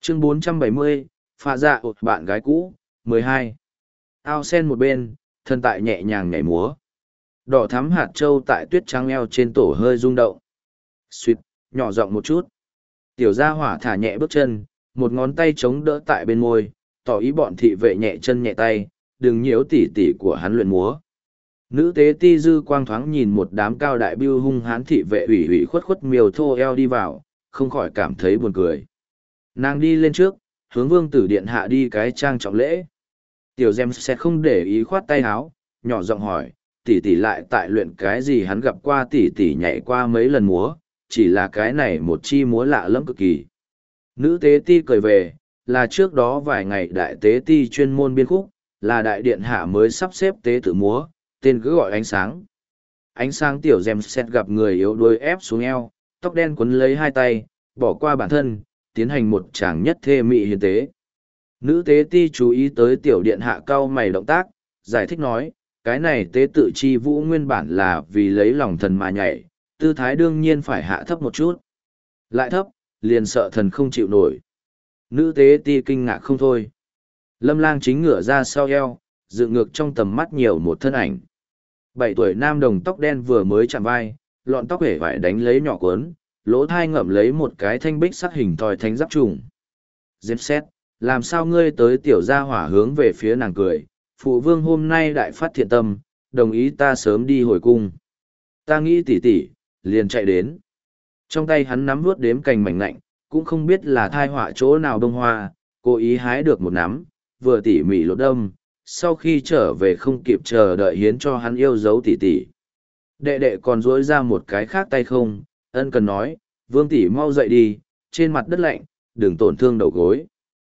Chương 470, pha dạ bạn gái cũ, 12. Ao sen một bên, thân tại nhẹ nhàng nhảy múa. Đỏ thắm hạt trâu tại tuyết trắng eo trên tổ hơi rung động. Suýt, nhỏ giọng một chút. Tiểu gia hỏa thả nhẹ bước chân, một ngón tay chống đỡ tại bên môi, tỏ ý bọn thị vệ nhẹ chân nhẹ tay, đừng nhiễu tỉ tỉ của hắn luyện múa. Nữ tế ti dư quang thoáng nhìn một đám cao đại biêu hung hán thị vệ ủy ủy khuất khuất miều thô eo đi vào, không khỏi cảm thấy buồn cười. Nàng đi lên trước, hướng vương tử điện hạ đi cái trang trọng lễ. Tiểu Gem sẽ không để ý khoát tay áo, nhỏ giọng hỏi, tỷ tỷ lại tại luyện cái gì? Hắn gặp qua tỷ tỷ nhảy qua mấy lần múa, chỉ là cái này một chi múa lạ lẫm cực kỳ. Nữ tế ti cười về, là trước đó vài ngày đại tế ti chuyên môn biên khúc, là đại điện hạ mới sắp xếp tế tự múa, tên cứ gọi ánh sáng. Ánh sáng tiểu Gem sẽ gặp người yếu đuối ép xuống eo, tóc đen quấn lấy hai tay, bỏ qua bản thân, tiến hành một tràng nhất thê mị hiến tế. Nữ tế ti chú ý tới tiểu điện hạ cau mày động tác, giải thích nói, cái này tế tự chi vũ nguyên bản là vì lấy lòng thần mà nhảy, tư thái đương nhiên phải hạ thấp một chút. Lại thấp, liền sợ thần không chịu nổi. Nữ tế ti kinh ngạc không thôi. Lâm Lang chính ngửa ra sau eo, dựng ngược trong tầm mắt nhiều một thân ảnh. 7 tuổi nam đồng tóc đen vừa mới chạm vai, lọn tóc hể vải đánh lấy nhỏ cuốn, lỗ thai ngậm lấy một cái thanh bích sắc hình thoi thánh giáp trùng. Dếp xét, làm sao ngươi tới tiểu gia hỏa hướng về phía nàng cười, phụ vương hôm nay đại phát thiện tâm, đồng ý ta sớm đi hồi cung. Ta nghĩ tỉ tỉ, liền chạy đến. Trong tay hắn nắm vuốt đếm cành mảnh lạnh, cũng không biết là thai họa chỗ nào bông hoa, cố ý hái được một nắm, vừa tỉ mỉ lột đâm, sau khi trở về không kịp chờ đợi hiến cho hắn yêu dấu tỉ tỉ. Đệ đệ còn duỗi ra một cái khác tay không, ân cần nói, vương tỉ mau dậy đi, trên mặt đất lạnh, đừng tổn thương đầu gối.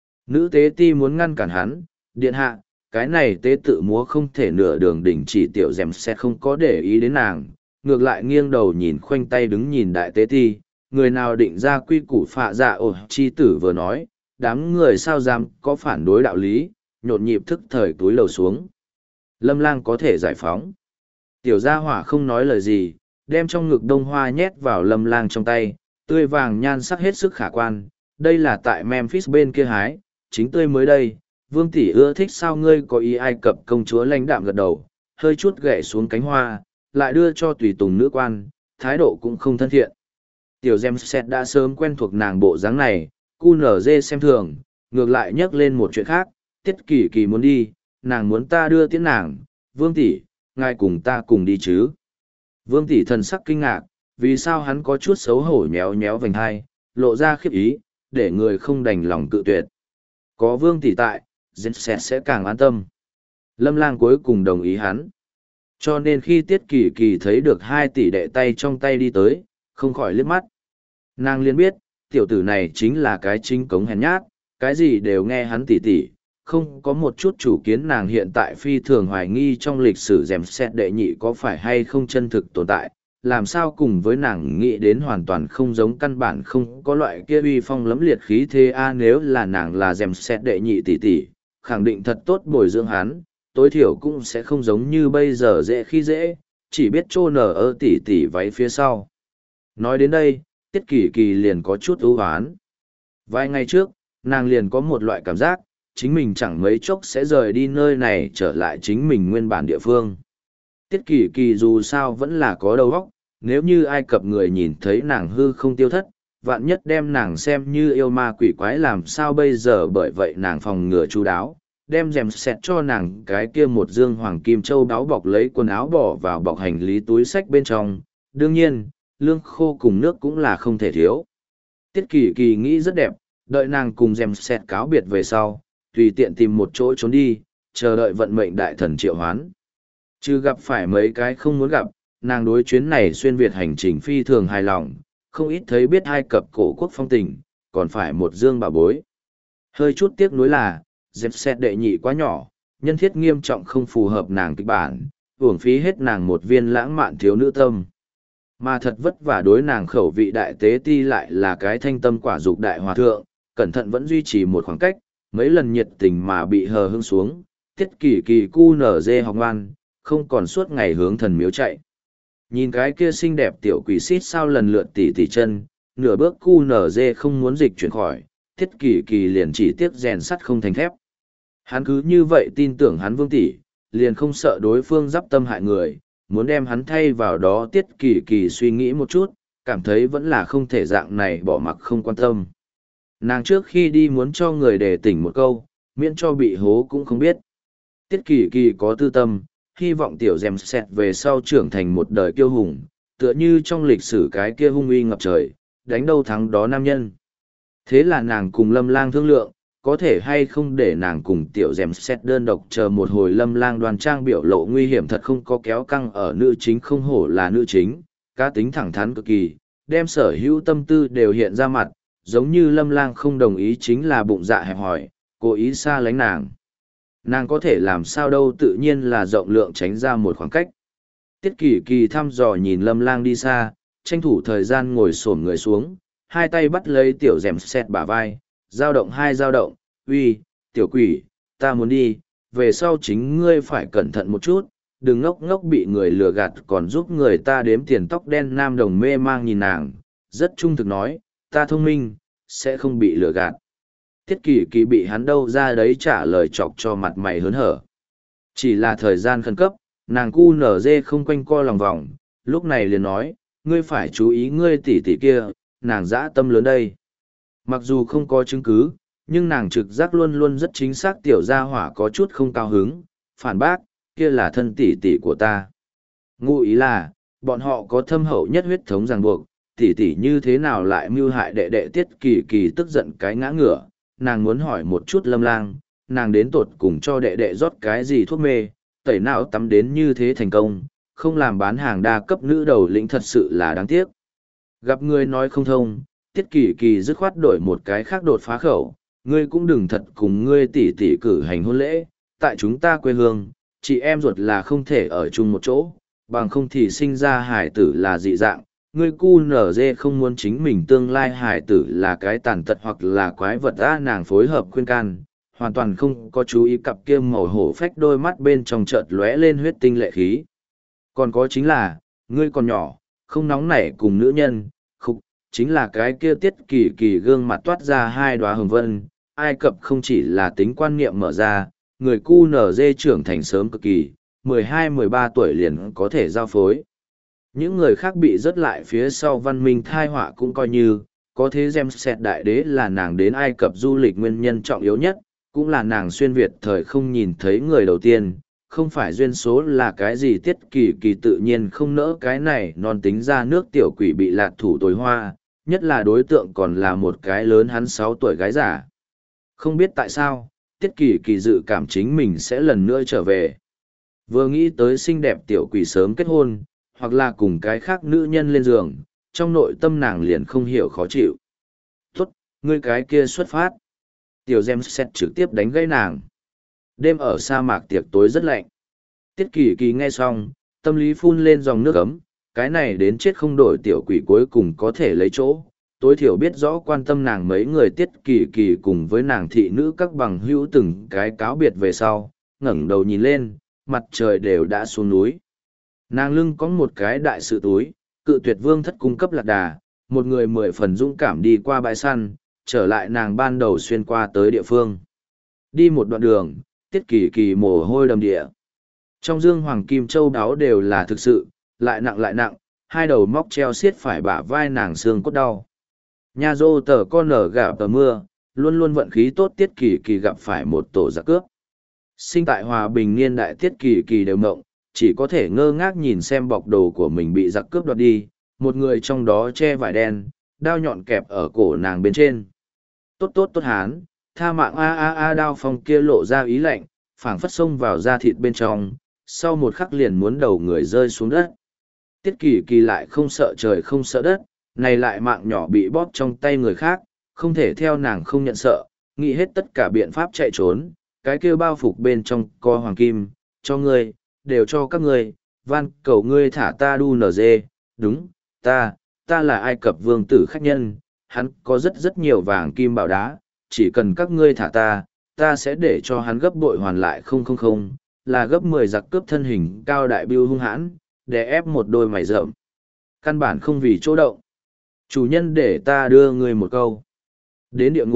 Nữ tế ti muốn ngăn cản hắn, điện hạ, cái này tế tự múa không thể nửa đường đỉnh chỉ tiểu Gem sẽ không có để ý đến nàng, ngược lại nghiêng đầu nhìn khoanh tay đứng nhìn đại tế ti, người nào định ra quy củ phạ dạ chi tử vừa nói, đám người sao dám có phản đối đạo lý, nhộn nhịp thức thời túi lầu xuống. Lâm Lang có thể giải phóng. Tiểu gia hỏa không nói lời gì, đem trong ngực đông hoa nhét vào Lâm Lang trong tay, tươi vàng nhan sắc hết sức khả quan, đây là tại Memphis bên kia hái, chính tươi mới đây, vương tỷ ưa thích sao ngươi có ý Ai Cập công chúa lãnh đạm gật đầu, hơi chút gậy xuống cánh hoa, lại đưa cho tùy tùng nữ quan, thái độ cũng không thân thiện. Tiểu Gem Set đã sớm quen thuộc nàng bộ dáng này, QNZ xem thường, ngược lại nhắc lên một chuyện khác, Tiết Kỳ Kỳ muốn đi, nàng muốn ta đưa tiễn nàng, vương tỷ, ngài cùng ta cùng đi chứ. Vương tỷ thần sắc kinh ngạc, vì sao hắn có chút xấu hổ nhéo nhéo vành hai, lộ ra khiếp ý, để người không đành lòng cự tuyệt. Có vương tỷ tại, Gem Set sẽ càng an tâm. Lâm Lang cuối cùng đồng ý hắn. Cho nên khi Tiết Kỳ Kỳ thấy được 2 tỷ đệ tay trong tay đi tới, không khỏi liếc mắt. Nàng liền biết, tiểu tử này chính là cái chính cống hèn nhát, cái gì đều nghe hắn tỉ tỉ, không có một chút chủ kiến. Nàng hiện tại phi thường hoài nghi trong lịch sử Gem Set đệ nhị có phải hay không chân thực tồn tại, làm sao cùng với nàng nghĩ đến hoàn toàn không giống, căn bản không có loại kia uy phong lẫm liệt khí thế a. Nếu là nàng là Gem Set đệ nhị tỉ tỉ, khẳng định thật tốt bồi dưỡng hắn, tối thiểu cũng sẽ không giống như bây giờ dễ khi dễ, chỉ biết trô nở ơ tỉ tỉ váy phía sau. Nói đến đây, Tiết Kỳ Kỳ liền có chút ưu hoán. Vài ngày trước, nàng liền có một loại cảm giác, chính mình chẳng mấy chốc sẽ rời đi nơi này trở lại chính mình nguyên bản địa phương. Tiết Kỳ Kỳ dù sao vẫn là có đầu óc, nếu như Ai Cập người nhìn thấy nàng hư không tiêu thất, vạn nhất đem nàng xem như yêu ma quỷ quái làm sao bây giờ. Bởi vậy nàng phòng ngừa chu đáo, đem Gem Set cho nàng cái kia một dương hoàng kim châu đáo bọc lấy quần áo bỏ vào bọc hành lý túi sách bên trong. Đương nhiên, lương khô cùng nước cũng là không thể thiếu. Tiết Kỳ Kỳ nghĩ rất đẹp, đợi nàng cùng Gem Set cáo biệt về sau, tùy tiện tìm một chỗ trốn đi, chờ đợi vận mệnh đại thần triệu hoán. Chứ gặp phải mấy cái không muốn gặp, nàng đối chuyến này xuyên Việt hành trình phi thường hài lòng, không ít thấy biết Ai Cập cổ quốc phong tình, còn phải một dương bà bối. Hơi chút tiếc nuối là, Gem Set đệ nhị quá nhỏ, nhân thiết nghiêm trọng không phù hợp nàng kịch bản, uổng phí hết nàng một viên lãng mạn thiếu nữ tâm. Mà thật vất vả đối nàng khẩu vị đại tế ti lại là cái thanh tâm quả dục đại hòa thượng, cẩn thận vẫn duy trì một khoảng cách, mấy lần nhiệt tình mà bị hờ hững xuống, Tiết Kỳ Kỳ cu nở dê học ngoan, không còn suốt ngày hướng thần miếu chạy. Nhìn cái kia xinh đẹp tiểu quỷ xít sao lần lượt tỉ tỉ chân, nửa bước cu nở dê không muốn dịch chuyển khỏi, Tiết Kỳ Kỳ liền chỉ tiếc rèn sắt không thành thép. Hắn cứ như vậy tin tưởng hắn Vương tỷ, liền không sợ đối phương giáp tâm hại người, muốn đem hắn thay vào đó. Tiết Kỳ Kỳ suy nghĩ một chút, cảm thấy vẫn là không thể dạng này bỏ mặc không quan tâm. Nàng trước khi đi muốn cho người đề tỉnh một câu, miễn cho bị hố cũng không biết. Tiết Kỳ Kỳ có tư tâm, hy vọng tiểu dèm sẹt về sau trưởng thành một đời kiêu hùng, tựa như trong lịch sử cái kia hung uy ngập trời, đánh đâu thắng đó nam nhân. Thế là nàng cùng Lâm Lang thương lượng, có thể hay không để nàng cùng tiểu dèm xét đơn độc chờ một hồi. Lâm Lang đoan trang biểu lộ nguy hiểm thật không có kéo căng ở nữ chính, không hổ là nữ chính, cá tính thẳng thắn cực kỳ, đem sở hữu tâm tư đều hiện ra mặt, giống như Lâm Lang không đồng ý chính là bụng dạ hẹp hòi, cố ý xa lánh nàng. Nàng có thể làm sao đâu, tự nhiên là rộng lượng tránh ra một khoảng cách. Tiết Kỳ Kỳ thăm dò nhìn Lâm Lang đi xa, tranh thủ thời gian ngồi xổm người xuống, hai tay bắt lấy tiểu dèm xét bả vai, dao động dao động, uy, tiểu quỷ, ta muốn đi, về sau chính ngươi phải cẩn thận một chút, đừng ngốc ngốc bị người lừa gạt còn giúp người ta đếm tiền. Tóc đen nam đồng mê mang nhìn nàng, rất trung thực nói, ta thông minh, sẽ không bị lừa gạt. Tiết Kỳ Kỳ bị hắn đâu ra đấy trả lời chọc cho mặt mày hớn hở. Chỉ là thời gian khẩn cấp, nàng cu nở dê không quanh co lòng vòng, lúc này liền nói, ngươi phải chú ý ngươi tỷ tỷ kia, nàng dã tâm lớn đây. Mặc dù không có chứng cứ, nhưng nàng trực giác luôn luôn rất chính xác. Tiểu gia hỏa có chút không cao hứng, phản bác, kia là thân tỷ tỷ của ta. Ngụ ý là, bọn họ có thâm hậu nhất huyết thống ràng buộc, tỷ tỷ như thế nào lại mưu hại đệ đệ. Tiết Kỳ Kỳ tức giận cái ngã ngửa, nàng muốn hỏi một chút Lâm Lang, nàng đến tột cùng cho đệ đệ rót cái gì thuốc mê, tẩy não tắm đến như thế thành công, không làm bán hàng đa cấp nữ đầu lĩnh thật sự là đáng tiếc. Gặp người nói không thông, Tiết Kỳ Kỳ dứt khoát đổi một cái khác đột phá khẩu, ngươi cũng đừng thật cùng ngươi tỷ tỷ cử hành hôn lễ, tại chúng ta quê hương, chị em ruột là không thể ở chung một chỗ, bằng không thì sinh ra hải tử là dị dạng. Ngươi cu nở dê không muốn chính mình tương lai hải tử là cái tàn tật hoặc là quái vật á. Nàng phối hợp khuyên can, hoàn toàn không có chú ý cặp kia màu hổ phách đôi mắt bên trong chợt lóe lên huyết tinh lệ khí. Còn có chính là, ngươi còn nhỏ, không nóng nảy cùng nữ nhân, khục, chính là cái kia. Tiết Kỳ Kỳ gương mặt toát ra hai đóa hồng vân. Ai Cập không chỉ là tính quan niệm mở ra, người cu nở dê trưởng thành sớm cực kỳ, 12-13 tuổi liền có thể giao phối. Những người khác bị rớt lại phía sau văn minh thai họa cũng coi như, có thế Gem Sẹt đại đế là nàng đến Ai Cập du lịch nguyên nhân trọng yếu nhất, cũng là nàng xuyên Việt thời không nhìn thấy người đầu tiên, không phải duyên số là cái gì. Tiết Kỳ Kỳ tự nhiên không nỡ cái này non tính ra nước tiểu quỷ bị lạc thủ tối hoa, nhất là đối tượng còn là một cái lớn hắn 6 tuổi gái giả. Không biết tại sao, Tiết Kỳ Kỳ dự cảm chính mình sẽ lần nữa trở về. Vừa nghĩ tới xinh đẹp tiểu quỷ sớm kết hôn, hoặc là cùng cái khác nữ nhân lên giường, trong nội tâm nàng liền không hiểu khó chịu. Tốt, ngươi cái kia xuất phát. Tiểu Gem Sẹt trực tiếp đánh gãy nàng. Đêm ở sa mạc tiệc tối rất lạnh. Tiết Kỳ Kỳ nghe xong, tâm lý phun lên dòng nước ấm, cái này đến chết không đổi tiểu quỷ cuối cùng có thể lấy chỗ. Tối thiểu biết rõ quan tâm nàng mấy người. Tiết Kỳ Kỳ cùng với nàng thị nữ các bằng hữu từng cái cáo biệt về sau, ngẩng đầu nhìn lên, mặt trời đều đã xuống núi. Nàng lưng có một cái đại sự túi, Cự Tuyệt Vương thất cung cấp lạc đà, một người 10 phần dũng cảm đi qua bãi săn, trở lại nàng ban đầu xuyên qua tới địa phương. Đi một đoạn đường, Tiết Kỳ Kỳ mồ hôi đầm địa. Trong dương hoàng kim châu đáo đều là thực sự, lại nặng, hai đầu móc treo xiết phải bả vai nàng xương cốt đau. Nhà dô tờ con nở gạo tờ mưa, luôn luôn vận khí tốt. Tiết Kỳ Kỳ gặp phải một tổ giặc cướp. Sinh tại hòa bình niên đại, Tiết Kỳ Kỳ đều mộng, chỉ có thể ngơ ngác nhìn xem bọc đồ của mình bị giặc cướp đoạt đi, một người trong đó che vải đen, đao nhọn kẹp ở cổ nàng bên trên. Tốt hán, tha mạng a. Đao phong kia lộ ra ý lạnh, phảng phất xông vào da thịt bên trong, sau một khắc liền muốn đầu người rơi xuống đất. Tiết Kỳ Kỳ lại không sợ trời không sợ đất, này lại mạng nhỏ bị bóp trong tay người khác, không thể theo nàng không nhận sợ, nghĩ hết tất cả biện pháp chạy trốn. Cái kia bao phục bên trong co hoàng kim, cho ngươi, đều cho các ngươi, van cầu ngươi thả ta đu nở dê. Đúng, ta là Ai Cập vương tử khách nhân, hắn có rất nhiều vàng kim bảo đá, chỉ cần các ngươi thả ta sẽ để cho hắn gấp bội hoàn lại. Không, là gấp 10 giặc cướp thân hình cao đại biêu hung hãn, để ép một đôi mày rậm. Căn bản không vì chỗ động. Chủ nhân để ta đưa ngươi một câu. Đến địa ngục,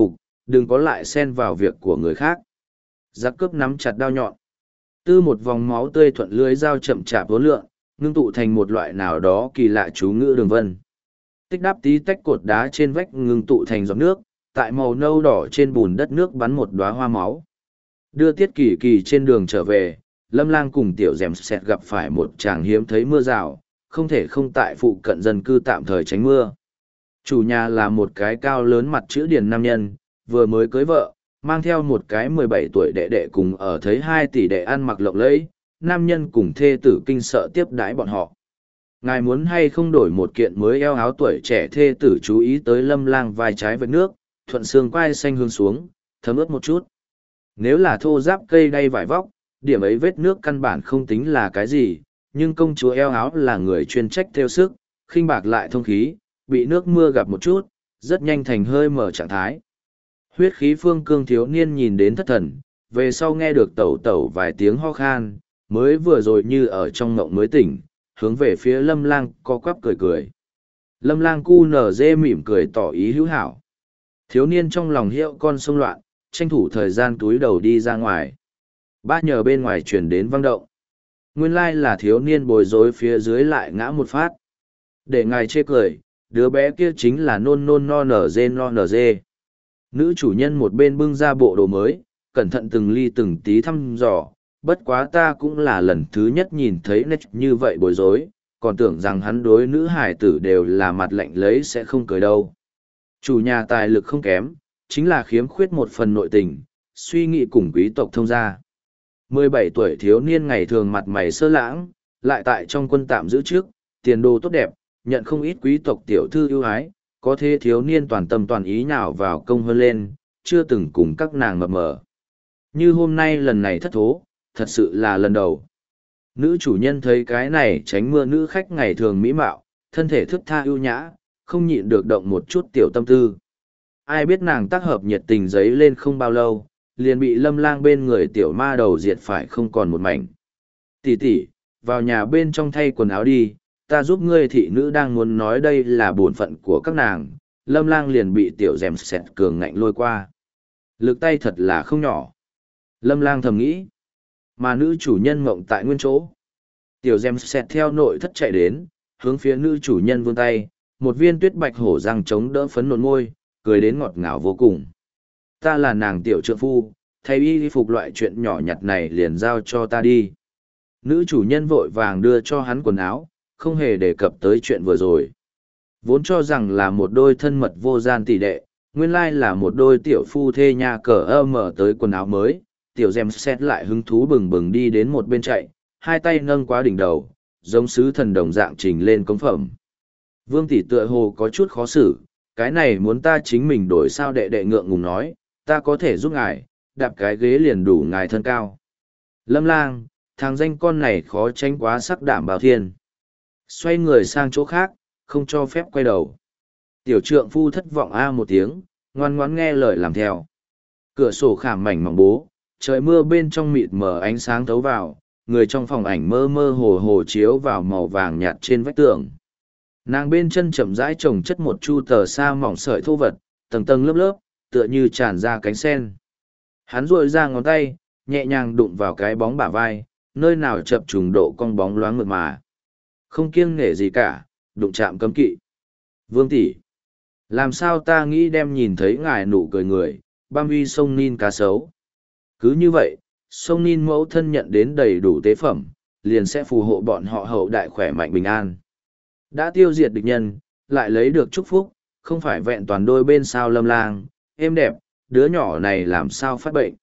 đừng có lại xen vào việc của người khác. Giặc cướp nắm chặt đao nhọn. Tư một vòng máu tươi thuận lưới dao chậm chạp vốn lượn, ngưng tụ thành một loại nào đó kỳ lạ chú ngữ đường vân. Tích đáp tí tách cột đá trên vách ngưng tụ thành giọt nước, tại màu nâu đỏ trên bùn đất nước bắn một đóa hoa máu. Đưa Tiết Kỳ Kỳ trên đường trở về, Lâm Lang cùng Tiểu Dèm Sẹt gặp phải một tràng hiếm thấy mưa rào, không thể không tại phụ cận dân cư tạm thời tránh mưa. Chủ nhà là một cái cao lớn mặt chữ điền nam nhân, vừa mới cưới vợ, mang theo một cái 17 tuổi đệ đệ cùng ở thấy 2 tỷ đệ ăn mặc lộng lẫy, nam nhân cùng thê tử kinh sợ tiếp đãi bọn họ. Ngài muốn hay không đổi một kiện mới eo áo tuổi trẻ, thê tử chú ý tới Lâm Lang vai trái vệt nước, thuận xương quai xanh hướng xuống, thấm ướt một chút. Nếu là thô giáp cây đay vải vóc, điểm ấy vết nước căn bản không tính là cái gì, nhưng công chúa eo áo là người chuyên trách theo sức, khinh bạc lại thông khí, bị nước mưa gặp một chút, rất nhanh thành hơi mở trạng thái. Huyết khí phương cương thiếu niên nhìn đến thất thần, về sau nghe được tẩu tẩu vài tiếng ho khan, mới vừa rồi như ở trong ngộng mới tỉnh, hướng về phía Lâm Lang co quắp cười cười. Lâm Lang cu nở dê mỉm cười tỏ ý hữu hảo. Thiếu niên trong lòng hiệu con sông loạn, tranh thủ thời gian túi đầu đi ra ngoài. Ba nhờ bên ngoài chuyển đến vang động. Nguyên lai là thiếu niên bối rối phía dưới lại ngã một phát. Để ngài chê cười, đứa bé kia chính là nôn nôn no nở dê no nở dê. Nữ chủ nhân một bên bưng ra bộ đồ mới, cẩn thận từng ly từng tí thăm dò, bất quá ta cũng là lần thứ nhất nhìn thấy nét như vậy bối rối, còn tưởng rằng hắn đối nữ hải tử đều là mặt lạnh lấy sẽ không cười đâu. Chủ nhà tài lực không kém, chính là khiếm khuyết một phần nội tình, suy nghĩ cùng quý tộc thông gia. 17 tuổi thiếu niên ngày thường mặt mày sơ lãng, lại tại trong quân tạm giữ trước, tiền đồ tốt đẹp, nhận không ít quý tộc tiểu thư ưu ái, có thế thiếu niên toàn tâm toàn ý nào vào công hơn lên, chưa từng cùng các nàng mập mờ. Như hôm nay lần này thất thố, thật sự là lần đầu. Nữ chủ nhân thấy cái này tránh mưa nữ khách ngày thường mỹ mạo, thân thể thức tha ưu nhã, không nhịn được động một chút tiểu tâm tư. Ai biết nàng tác hợp nhiệt tình giấy lên không bao lâu, liền bị Lâm Lang bên người tiểu ma đầu diệt phải không còn một mảnh. Tỷ tỷ, vào nhà bên trong thay quần áo đi, ta giúp ngươi. Thị nữ đang muốn nói đây là bổn phận của các nàng, Lâm Lang liền bị tiểu Dèm Sẹt cường ngạnh lôi qua. Lực tay thật là không nhỏ. Lâm Lang thầm nghĩ, mà nữ chủ nhân mộng tại nguyên chỗ. Tiểu Dèm Sẹt theo nội thất chạy đến, hướng phía nữ chủ nhân vươn tay, một viên tuyết bạch hổ răng chống đỡ phấn nộn môi, cười đến ngọt ngào vô cùng. Ta là nàng tiểu trượng phu, thay y phục loại chuyện nhỏ nhặt này liền giao cho ta đi. Nữ chủ nhân vội vàng đưa cho hắn quần áo, không hề đề cập tới chuyện vừa rồi. Vốn cho rằng là một đôi thân mật vô gian tỷ đệ, nguyên lai là một đôi tiểu phu thê nhà cờ mở tới quần áo mới, tiểu Dèm Sẹt lại hứng thú bừng bừng đi đến một bên chạy, hai tay nâng quá đỉnh đầu, giống sứ thần đồng dạng trình lên cống phẩm. Vương tỷ tựa hồ có chút khó xử, cái này muốn ta chính mình đổi sao, đệ đệ ngượng ngùng nói, ta có thể giúp ngài, đạp cái ghế liền đủ ngài thân cao. Lâm Lang, thằng danh con này khó tránh quá sắc đảm bảo thiên. Xoay người sang chỗ khác, không cho phép quay đầu. Tiểu trượng phu thất vọng a một tiếng, ngoan ngoãn nghe lời làm theo. Cửa sổ khảm mảnh mỏng bố, trời mưa bên trong mịt mờ ánh sáng thấu vào, người trong phòng ảnh mơ mơ hồ hồ chiếu vào màu vàng nhạt trên vách tường. Nàng bên chân chậm rãi trồng chất một chu tờ sa mỏng sợi thô vật, tầng tầng lớp lớp, tựa như tràn ra cánh sen. Hắn duỗi ra ngón tay, nhẹ nhàng đụng vào cái bóng bả vai, nơi nào chập trùng độ cong bóng loáng mượt mà. Không kiêng nể gì cả, đụng chạm cấm kỵ. Vương tỷ, làm sao ta nghĩ đem nhìn thấy ngài nụ cười người, băm uy sông Nin cá sấu. Cứ như vậy, sông Nin mẫu thân nhận đến đầy đủ tế phẩm, liền sẽ phù hộ bọn họ hậu đại khỏe mạnh bình an. Đã tiêu diệt địch nhân, lại lấy được chúc phúc, không phải vẹn toàn đôi bên sao. Lâm Lang, êm đẹp, đứa nhỏ này làm sao phát bệnh.